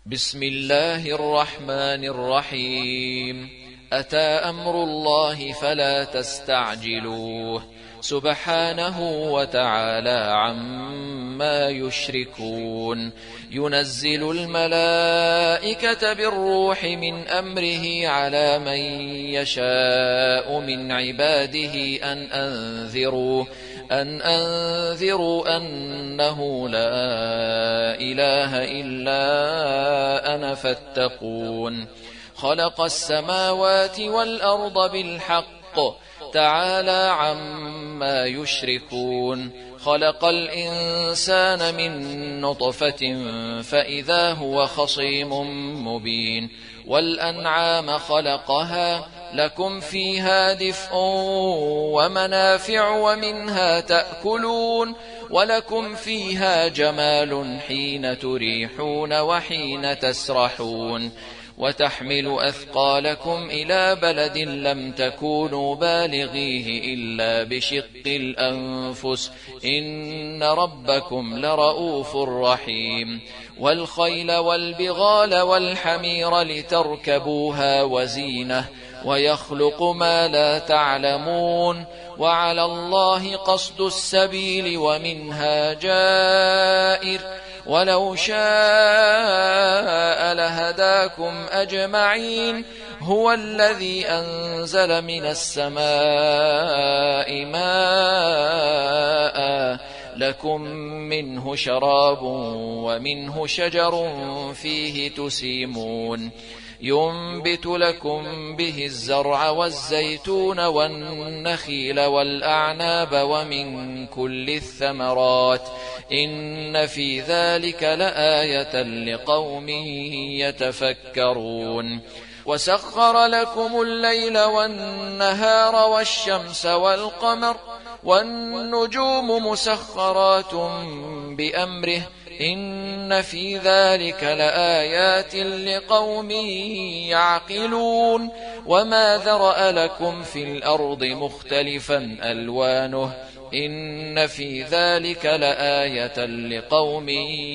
بسم الله الرحمن الرحيم. أتى أمر الله فلا تستعجلوه سبحانه وتعالى عما يشركون. ينزل الملائكة بالروح من أمره على من يشاء من عباده أن أنذروا أنه لا إله إلا أنا فاتقون. خلق السماوات والأرض بالحق تعالى عما يشركون. خلق الإنسان من نطفة فإذا هو خصيم مبين. والأنعام خلقها لكم فيها دفء ومنافع ومنها تأكلون ولكم فيها جمال حين تريحون وحين تسرحون. وتحمل أثقالكم إلى بلد لم تكونوا بالغيه إلا بشق الأنفس إن ربكم لرؤوف رحيم. والخيل والبغال والحمير لتركبوها وزينة ويخلق ما لا تعلمون. وعلى الله قصد السبيل ومنها جائر ولو شاء لهداكم أجمعين. هو الذي أنزل من السماء ماء لكم منه شراب ومنه شجر فيه تسيمون. ينبت لكم به الزرع والزيتون والنخيل والأعناب ومن كل الثمرات إن في ذلك لآية لقوم يتفكرون. وسخر لكم الليل والنهار والشمس والقمر والنجوم مسخرات بأمره إن في ذلك لآيات لقوم يعقلون. وما ذرأ لكم في الأرض مختلفا ألوانه إن في ذلك لآية لقوم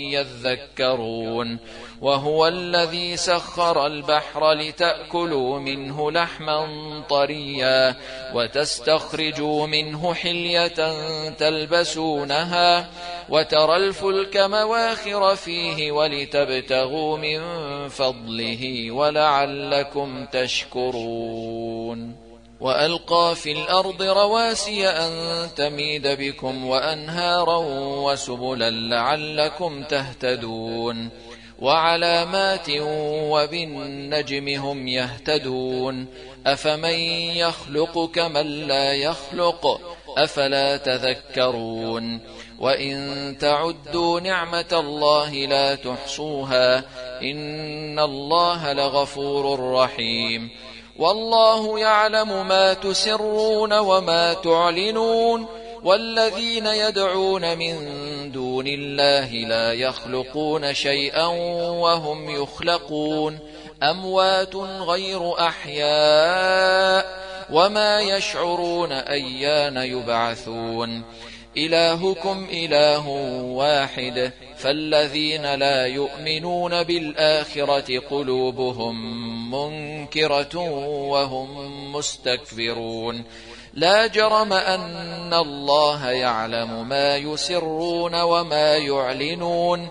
يذكرون. وهو الذي سخر البحر لتأكلوا منه لحما طريا وتستخرجوا منه حلية تلبسونها وترى الفلك مواخر فيه ولتبتغوا من فضله ولعلكم تشكرون. وألقى في الأرض رواسي أن تميد بكم وأنهارا وسبلا لعلكم تهتدون. وعلامات وبالنجم هم يهتدون. أفمن يخلق كمن لا يخلق أفلا تذكرون. وإن تعدوا نعمة الله لا تحصوها إن الله لغفور رحيم. والله يعلم ما تسرون وما تعلنون. والذين يدعون من دون الله لا يخلقون شيئا وهم يخلقون أموات غير أحياء وما يشعرون أيان يبعثون. إلهكم إله واحد فالذين لا يؤمنون بالآخرة قلوبهم منكرة وهم مستكبرون. لا جرم أن الله يعلم ما يسرون وما يعلنون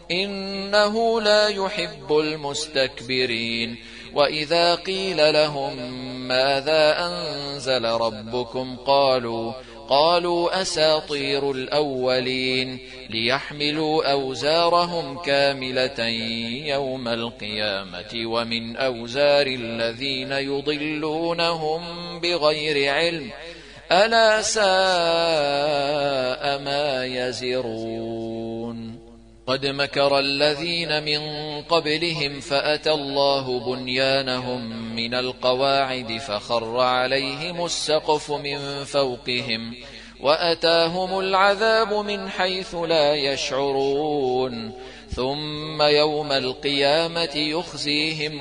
إنه لا يحب المستكبرين. وإذا قيل لهم ماذا أنزل ربكم قالوا أساطير الأولين ليحملوا أوزارهم كاملة يوم القيامة ومن أوزار الذين يضلونهم بغير علم ألا ساء ما يزرون. قد مكر الذين من قبلهم فأتى الله بنيانهم من القواعد فخر عليهم السقف من فوقهم وأتاهم العذاب من حيث لا يشعرون. ثم يوم القيامة يخزيهم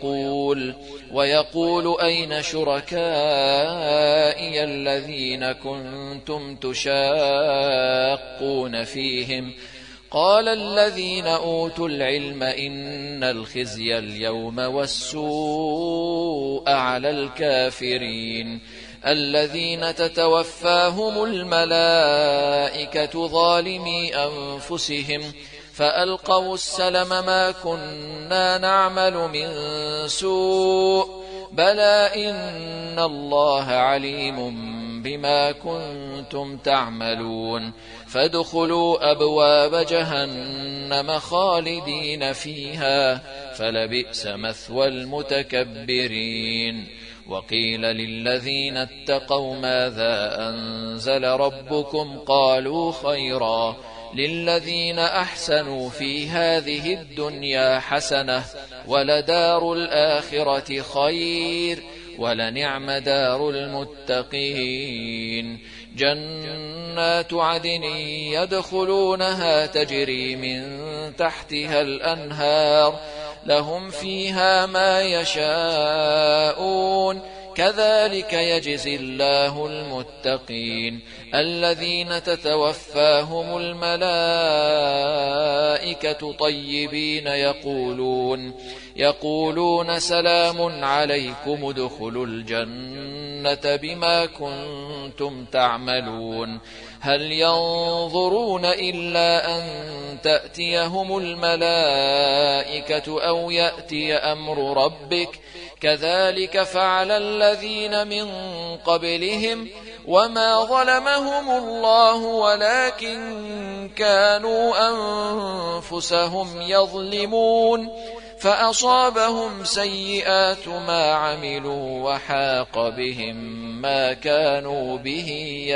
ويقول أين شركائي الذين كنتم تشاقون فيهم قال الذين أوتوا العلم إن الخزي اليوم والسوء على الكافرين الذين تتوفاهم الملائكة ظالمي أنفسهم فألقوا السلم ما كنا نعمل من سوء بلى إن الله عليم بما كنتم تعملون فادخلوا أبواب جهنم خالدين فيها فلبئس مثوى المتكبرين وقيل للذين اتقوا ماذا أنزل ربكم قالوا خيرا للذين أحسنوا في هذه الدنيا حسنة ولدار الآخرة خير ولنعم دار المتقين جنات عدن يدخلونها تجري من تحتها الأنهار لهم فيها ما يشاءون كذلك يجزي الله المتقين الذين تتوفاهم الملائكة طيبين يقولون سلام عليكم ادخلوا الجنة بما كنتم تعملون هل ينظرون إلا أن تأتيهم الملائكة أو يأتي أمر ربك كذلك فعل الذين من قبلهم وما ظلمهم الله ولكن كانوا أنفسهم يظلمون فأصابهم سيئات ما عملوا وحاق بهم ما كانوا به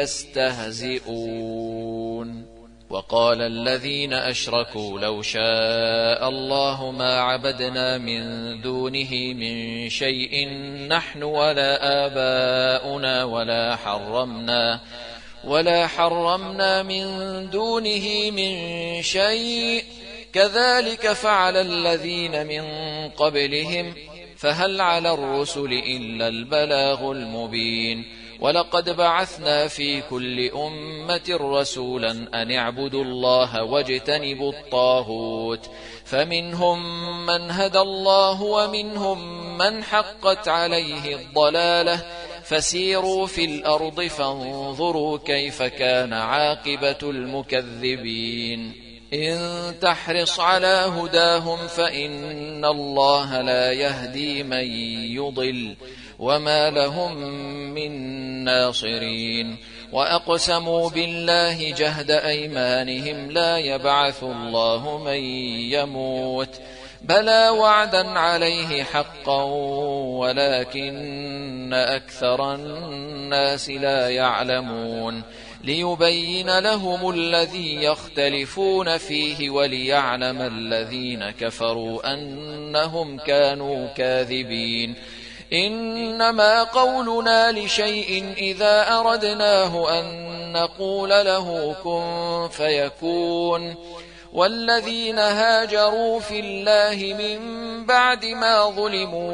يستهزئون وقال الذين أشركوا لو شاء الله ما عبدنا من دونه من شيء نحن ولا آباؤنا ولا حرمنا من دونه من شيء كذلك فعل الذين من قبلهم فهل على الرسل إلا البلاغ المبين ولقد بعثنا في كل أمة رسولا أن اعبدوا الله واجتنبوا الطاغوت فمنهم من هدى الله ومنهم من حقت عليه الضلالة فسيروا في الأرض فانظروا كيف كان عاقبة المكذبين إن تحرص على هداهم فإن الله لا يهدي من يضل وما لهم من ناصرين وأقسموا بالله جهد أيمانهم لا يبعث الله من يموت بلى وعدا عليه حقا ولكن أكثر الناس لا يعلمون ليبين لهم الذي يختلفون فيه وليعلم الذين كفروا أنهم كانوا كاذبين إنما قولنا لشيء إذا أردناه أن نقول له كن فيكون والذين هاجروا في الله من بعد ما ظلموا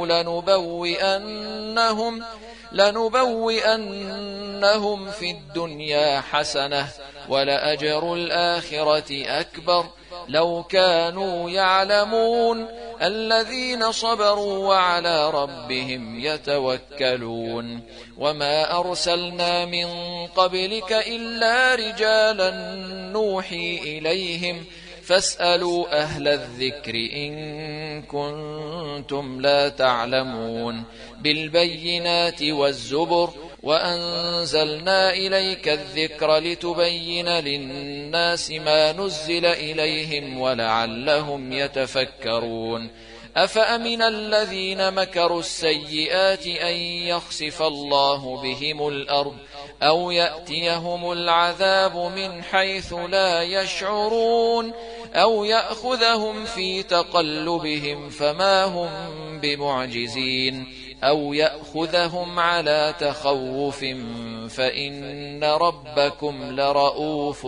لنبوئنهم في الدنيا حسنة ولأجر الآخرة أكبر لو كانوا يعلمون الذين صبروا وعلى ربهم يتوكلون وما أرسلنا من قبلك إلا رجالا نوحي إليهم فاسألوا أهل الذكر إن كنتم لا تعلمون بالبينات والزبر وأنزلنا إليك الذكر لتبين للناس ما نزل إليهم ولعلهم يتفكرون أفأمن الذين مكروا السيئات أن يخسف الله بهم الأرض أو يأتيهم العذاب من حيث لا يشعرون أو يأخذهم في تقلبهم فما هم بمعجزين أو يأخذهم على تخوف فإن ربكم لرؤوف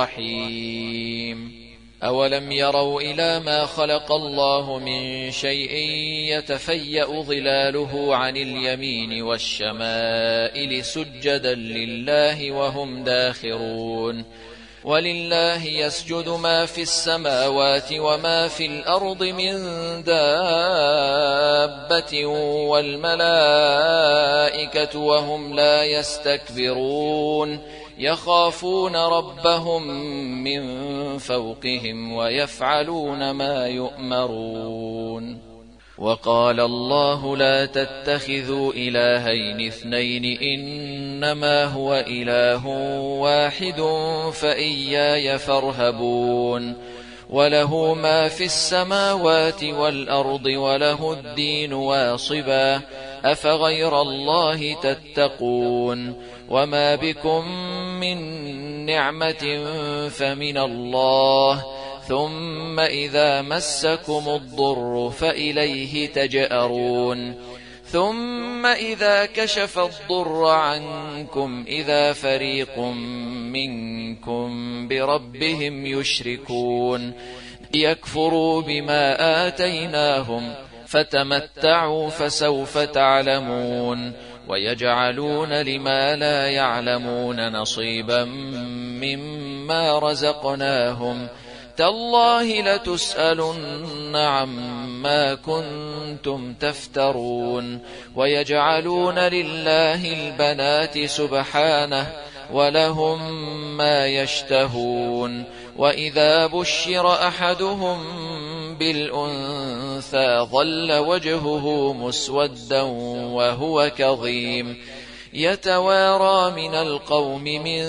رحيم أولم يروا إلى ما خلق الله من شيء يتفيأ ظلاله عن اليمين والشمائل سجدا لله وهم داخرون ولله يسجد ما في السماوات وما في الأرض من دابة والملائكة وهم لا يستكبرون يخافون ربهم من فوقهم ويفعلون ما يؤمرون. وقال الله لا تتخذوا إلهين اثنين إنما هو إله واحد فإياي فارهبون. وله ما في السماوات والأرض وله الدين واصبا أفغير الله تتقون. وما بكم من نعمة فمن الله ثم إذا مسكم الضر فإليه تجأرون. ثم إذا كشف الضر عنكم إذا فريق منكم بربهم يشركون ليكفروا بما آتيناهم فتمتعوا فسوف تعلمون. ويجعلون لما لا يعلمون نصيبا مما رزقناهم تالله لتسألن عما كنتم تفترون. ويجعلون لله البنات سبحانه ولهم ما يشتهون. وإذا بشر أحدهم بالأنثى ظل وجهه مسودا وهو كظيم يتوارى من القوم من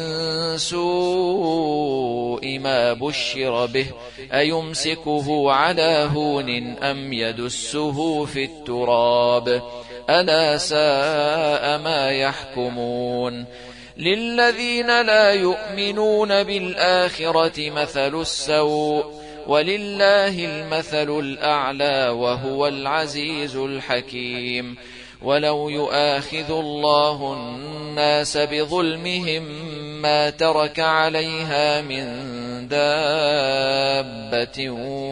سوء ما بشر به أيمسكه على هون أم يدسه في التراب ألا ساء ما يحكمون. للذين لا يؤمنون بالآخرة مثل السوء ولله المثل الأعلى وهو العزيز الحكيم. ولو يؤاخذ الله الناس بظلمهم ما ترك عليها من دابة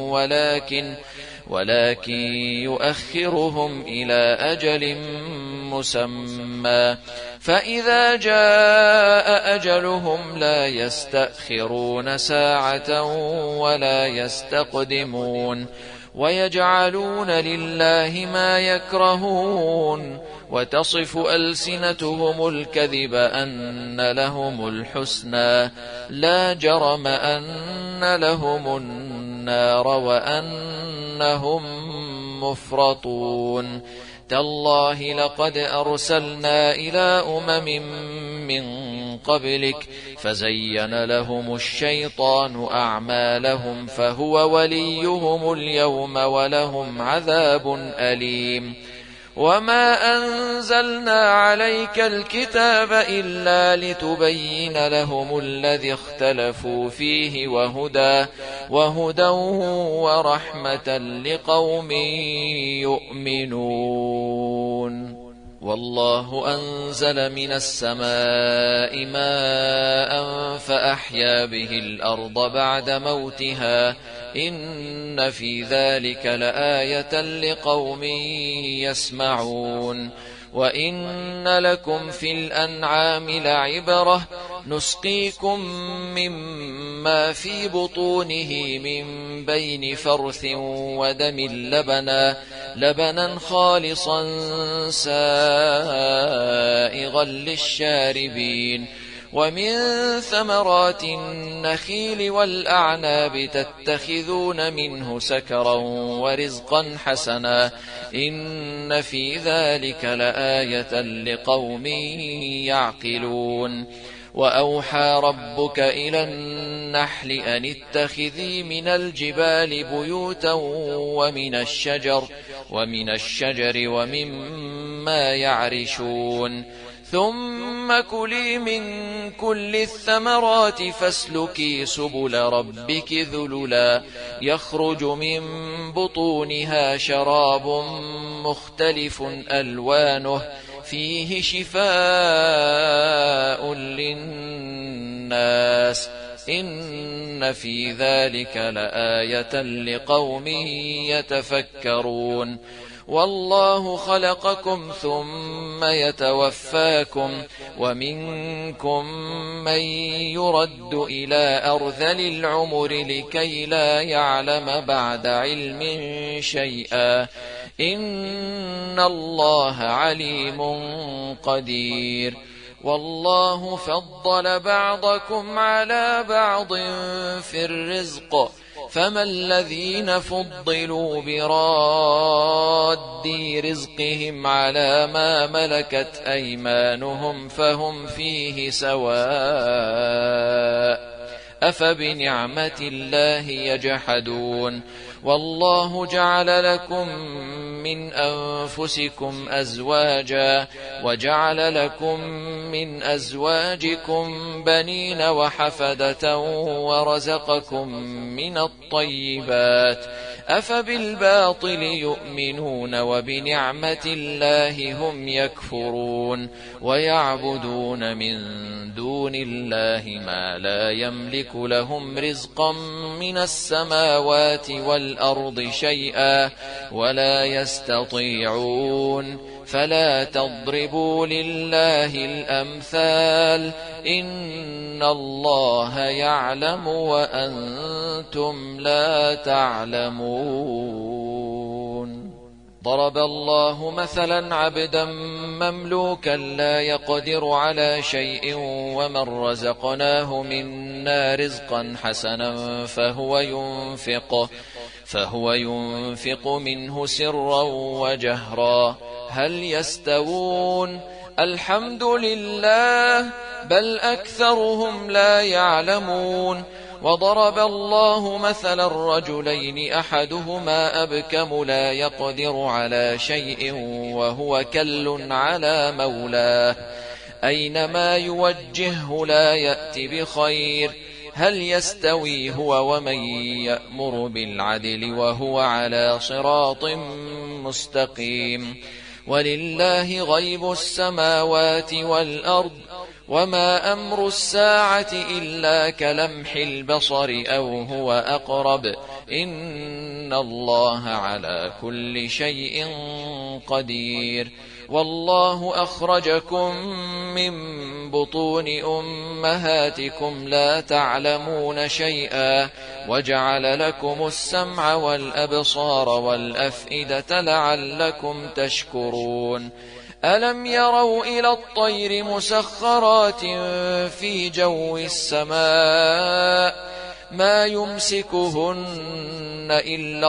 ولكن يؤخرهم إلى أجل مسمى فإذا جاء أجلهم لا يستأخرون ساعة ولا يستقدمون. ويجعلون لله ما يكرهون وتصف ألسنتهم الكذب أن لهم الحسنى لا جرم أن لهم النار وأنهم مفرطون. تالله لقد أرسلنا إلى من قبلك فزين لهم الشيطان أعمالهم فهو وليهم اليوم ولهم عذاب أليم. وما أنزلنا عليك الكتاب إلا لتبين لهم الذي اختلفوا فيه وهدى ورحمة لقوم يؤمنون. والله أنزل من السماء ماء فأحيا به الأرض بعد موتها إن في ذلك لآية لقوم يسمعون. وإن لكم في الأنعام لعبرة نسقيكم مما في بطونه من بين فرث ودم لبنا خالصا سائغا للشاربين. ومن ثمرات النخيل والأعناب تتخذون منه سكرا ورزقا حسنا إن في ذلك لآية لقوم يعقلون. وأوحى ربك إلى النحل أن اتخذي من الجبال بيوتا ومن الشجر ومما يعرشون ثم كلي من كل الثمرات فاسلكي سبل ربك ذللا يخرج من بطونها شراب مختلف ألوانه فيه شفاء للناس إن في ذلك لآية لقوم يتفكرون والله خلقكم ثم يتوفاكم ومنكم من يرد إلى أرذل العمر لكي لا يعلم بعد علم شيئا إن الله عليم قدير والله فضل بعضكم على بعض في الرزق فما الذين فضلوا براد رزقهم على ما ملكت أيمانهم فهم فيه سواء أفبنعمة الله يجحدون والله جعل لكم من أنفسكم أزواجا وجعل لكم من أزواجكم بنين وحفدة ورزقكم من الطيبات أفبالباطل يؤمنون وبنعمة الله هم يكفرون ويعبدون من دون الله ما لا يملك لهم رزقا من السماوات والأرض شيئا ولا يستطيعون فلا تضربوا لله الأمثال إن الله يعلم وأنتم لا تعلمون ضرب الله مثلا عبدا مملوكا لا يقدر على شيء ومن رزقناه منا رزقا حسنا فهو ينفق منه سرا وجهرا هل يستوون الحمد لله بل أكثرهم لا يعلمون وضرب الله مثلا الرجلين أحدهما أبكم لا يقدر على شيء وهو كل على مولاه أينما يوجهه لا يأتي بخير هل يستوي هو ومن يأمر بالعدل وهو على صراط مستقيم ولله غيب السماوات والأرض وما أمر الساعة إلا كلمح البصر أو هو أقرب إن الله على كل شيء قدير والله أخرجكم من بطون أمهاتكم لا تعلمون شيئا وجعل لكم السمع والأبصار والأفئدة لعلكم تشكرون ألم يروا إلى الطير مسخرات في جو السماء ما يمسكهن إلا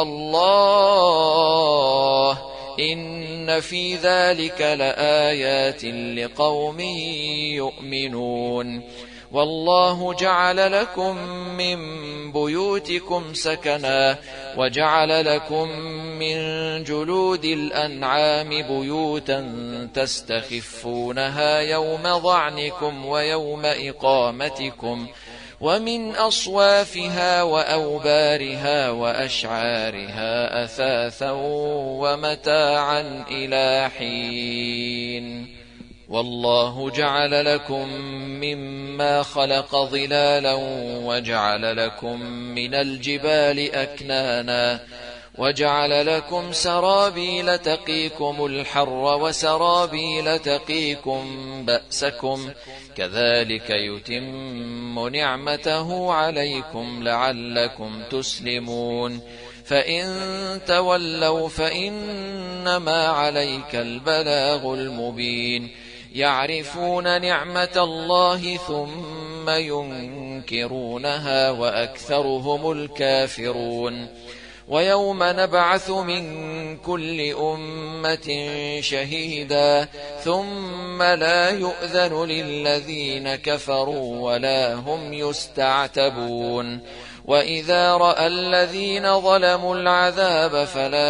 الله إن في ذلك لآيات لقوم يؤمنون والله جعل لكم من بيوتكم سكنا وجعل لكم من جلود الأنعام بيوتا تستخفونها يوم ظعنكم ويوم إقامتكم ومن أصوافها وأوبارها وأشعارها أثاثا ومتاعا إلى حين والله جعل لكم مما خلق ظلالا وجعل لكم من الجبال أكنانا وجعل لكم سرابيل تقيكم الحر وسرابيل تقيكم بأسكم كذلك يتم نعمته عليكم لعلكم تسلمون فإن تولوا فإنما عليك البلاغ المبين يعرفون نعمة الله ثم ينكرونها وأكثرهم الكافرون ويوم نبعث من كل أمة شهيدا ثم لا يؤذن للذين كفروا ولا هم يستعتبون وإذا رأى الذين ظلموا العذاب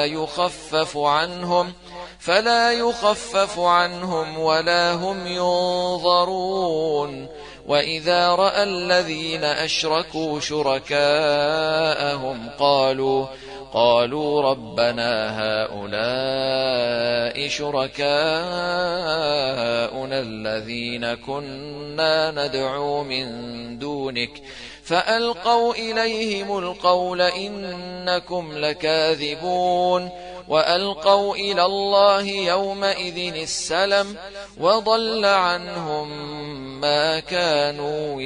فلا يخفف عنهم ولا هم ينظرون وإذا رأى الذين أشركوا شركاءهم قالوا ربنا هؤلاء شركاؤنا الذين كنا ندعو من دونك فألقوا إليهم القول إنكم لكاذبون وألقوا إلى الله يومئذ السلم وضل عنهم ما كانوا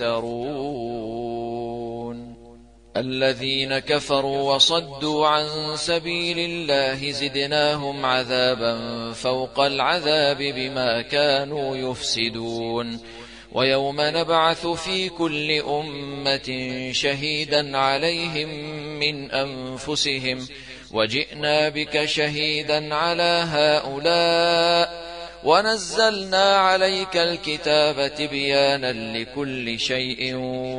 يفترون. الذين كفروا وصدوا عن سبيل الله زدناهم عذابا فوق العذاب بما كانوا يفسدون. ويوم نبعث في كل أمة شهيدا عليهم من أنفسهم وجئنا بك شهيدا على هؤلاء ونزلنا عليك الكتاب تبيانا لكل شيء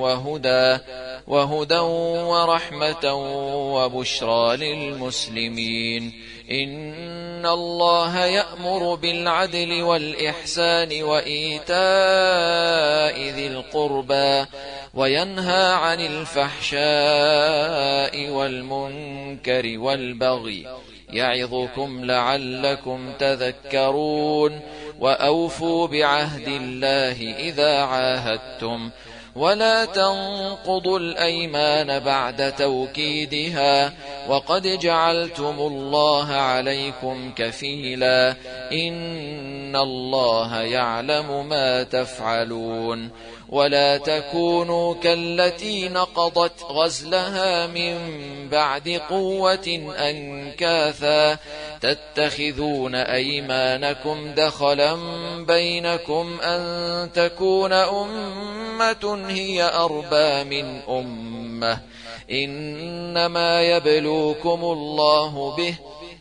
وهدى ورحمة وبشرى للمسلمين. إن الله يأمر بالعدل والإحسان وإيتاء ذي القربى وينهى عن الفحشاء والمنكر والبغي يعظكم لعلكم تذكرون. وأوفوا بعهد الله إذا عاهدتم ولا تنقضوا الأيمان بعد توكيدها وقد جعلتم الله عليكم كفيلا إن الله يعلم ما تفعلون. ولا تكونوا كالتي نقضت غزلها من بعد قوة أنكاثا تتخذون أيمانكم دخلا بينكم أن تكون أمة هي أربى من أمة إنما يبلوكم الله به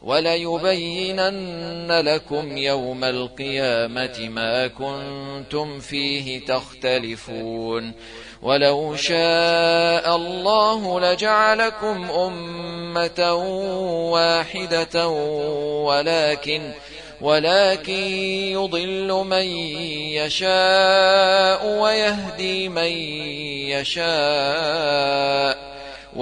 وليبينن لكم يوم القيامة ما كنتم فيه تختلفون. ولو شاء الله لجعلكم أمة واحدة ولكن يضل من يشاء ويهدي من يشاء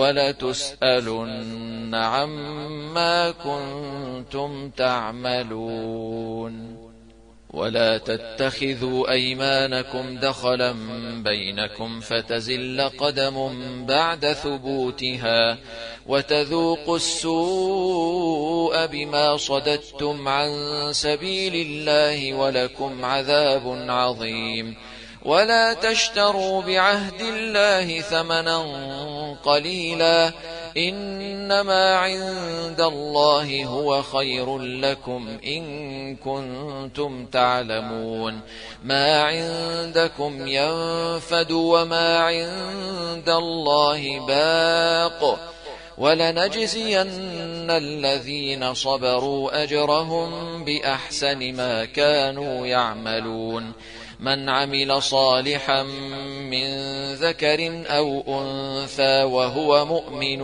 ولتسألن عما كنتم تعملون. ولا تتخذوا أيمانكم دخلا بينكم فتزل قدم بعد ثبوتها وتذوقوا السوء بما صددتم عن سبيل الله ولكم عذاب عظيم. ولا تشتروا بعهد الله ثمنا قليلا إنما عند الله هو خير لكم إن كنتم تعلمون. ما عندكم ينفد وما عند الله باق ولنجزين الذين صبروا أجرهم بأحسن ما كانوا يعملون. من عمل صالحا من ذكر أو أنثى وهو مؤمن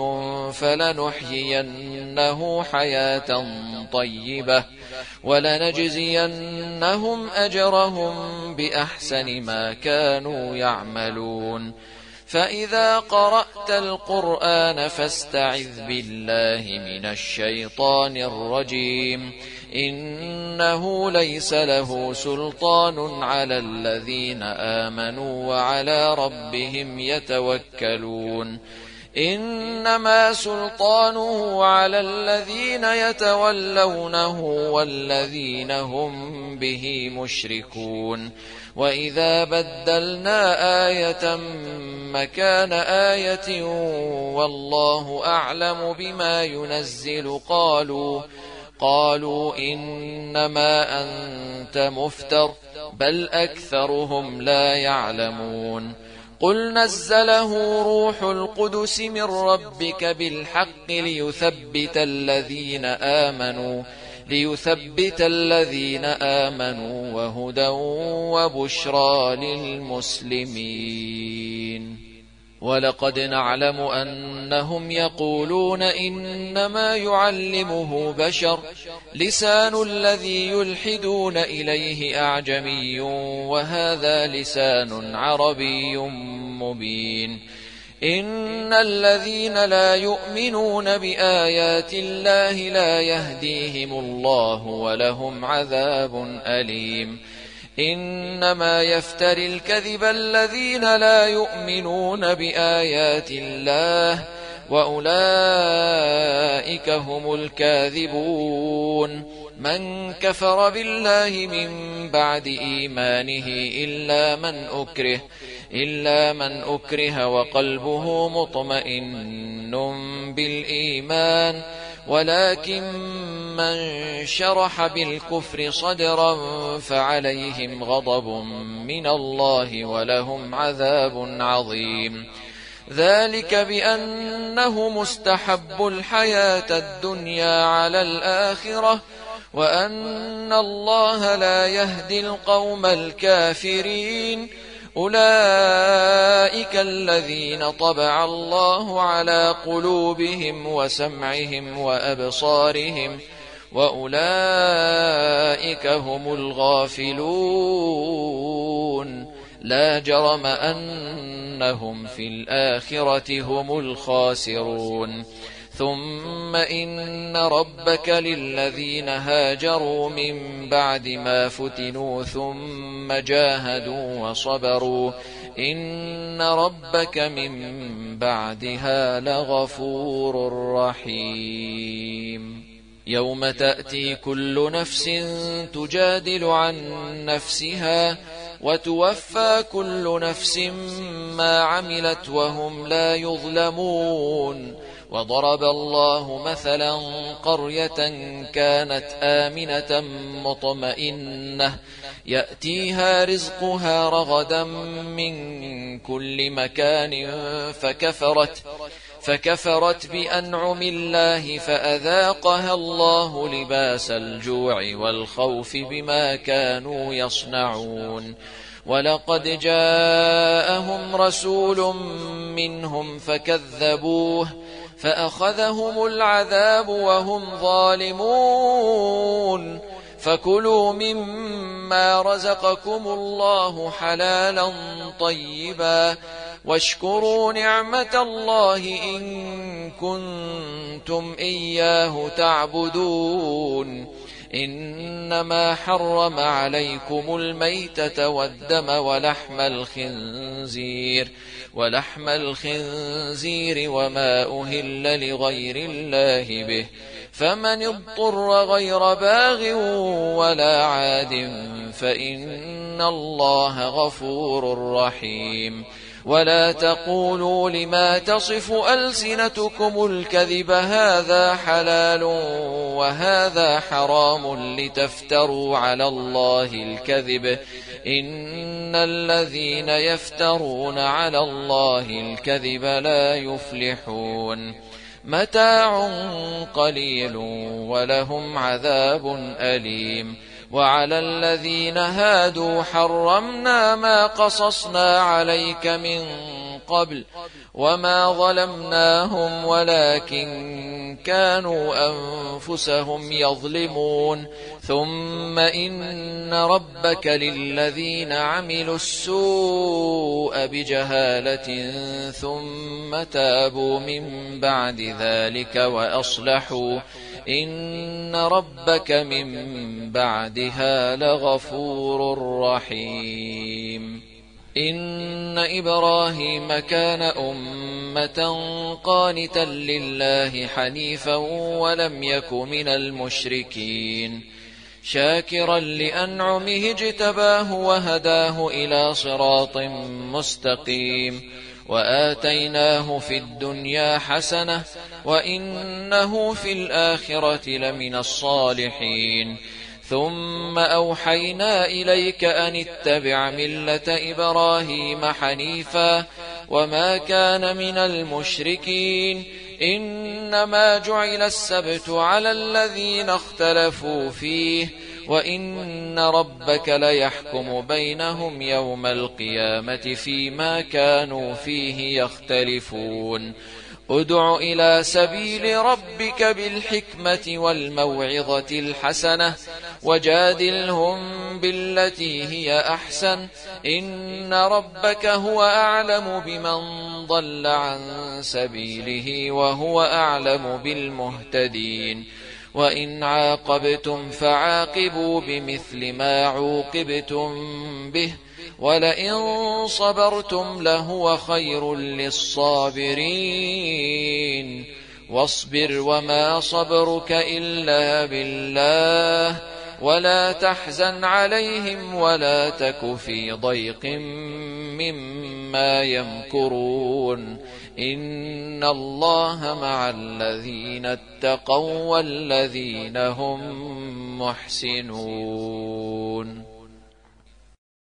فلنحيينه حياة طيبة ولنجزينهم أجرهم بأحسن ما كانوا يعملون. فإذا قرأت القرآن فاستعذ بالله من الشيطان الرجيم إنه ليس له سلطان على الذين آمنوا وعلى ربهم يتوكلون. إنما سلطانه على الذين يتولونه والذين هم به مشركون. وإذا بدلنا آية مكان آية والله أعلم بما ينزل قالوا إنما أنت مفتر بل أكثرهم لا يعلمون. قل نزله روح القدس من ربك بالحق ليثبت الذين آمنوا وهدى وبشرى للمسلمين. ولقد نعلم أنهم يقولون إنما يعلمه بشر لسان الذي يلحدون إليه أعجمي وهذا لسان عربي مبين. إن الذين لا يؤمنون بآيات الله لا يهديهم الله ولهم عذاب أليم إنما يفتري الكذب الذين لا يؤمنون بآيات الله وأولئك هم الكاذبون من كفر بالله من بعد إيمانه إلا من أكره وقلبه مطمئن بالإيمان ولكن من شرح بالكفر صدرا فعليهم غضب من الله ولهم عذاب عظيم ذلك بأنه مستحب الحياة الدنيا على الآخرة وأن الله لا يهدي القوم الكافرين أولئك الذين طبع الله على قلوبهم وسمعهم وأبصارهم وأولئك هم الغافلون لا جرم أنهم في الآخرة هم الخاسرون ثم إن ربك للذين هاجروا من بعد ما فتنوا ثم جاهدوا وصبروا إن ربك من بعدها لغفور رحيم يوم تأتي كل نفس تجادل عن نفسها وتوفى كل نفس ما عملت وهم لا يظلمون وضرب الله مثلا قرية كانت آمنة مطمئنة يأتيها رزقها رغدا من كل مكان فكفرت بأنعم الله فأذاقها الله لباس الجوع والخوف بما كانوا يصنعون ولقد جاءهم رسول منهم فكذبوه فأخذهم العذاب وهم ظالمون فكلوا مما رزقكم الله حلالا طيبا واشكروا نعمة الله إن كنتم إياه تعبدون إنما حرم عليكم الميتة والدم ولحم الخنزير وما أهل لغير الله به فمن اضطر غير باغ ولا عاد فإن الله غفور رحيم ولا تقولوا لما تصف ألسنتكم الكذب هذا حلال وهذا حرام لتفتروا على الله الكذب إن الذين يفترون على الله الكذب لا يفلحون متاع قليل ولهم عذاب أليم وعلى الذين هادوا حرمنا ما قصصنا عليك من قبل وما ظلمناهم ولكن كانوا أنفسهم يظلمون ثم إن ربك للذين عملوا السوء بجهالة ثم تابوا من بعد ذلك وأصلحوا إن ربك من بعدها لغفور رحيم إن إبراهيم كان أمة قانتا لله حنيفا ولم يك من المشركين شاكرا لأنعمه اجتباه وهداه إلى صراط مستقيم وآتيناه في الدنيا حسنة وإنه في الآخرة لمن الصالحين ثم أوحينا إليك أن اتبع ملة إبراهيم حنيفا وما كان من المشركين إنما جعل السبت على الذين اختلفوا فيه وإن ربك ليحكم بينهم يوم القيامة فيما كانوا فيه يختلفون ادع إلى سبيل ربك بالحكمة والموعظة الحسنة وجادلهم بالتي هي أحسن إن ربك هو أعلم بمن ضل عن سبيله وهو أعلم بالمهتدين. وإن عاقبتم فعاقبوا بمثل ما عوقبتم به ولئن صبرتم لهو خير للصابرين. واصبر وما صبرك إلا بالله ولا تحزن عليهم ولا تك في ضيق مما يمكرون. إن الله مع الذين اتقوا والذين هم محسنون.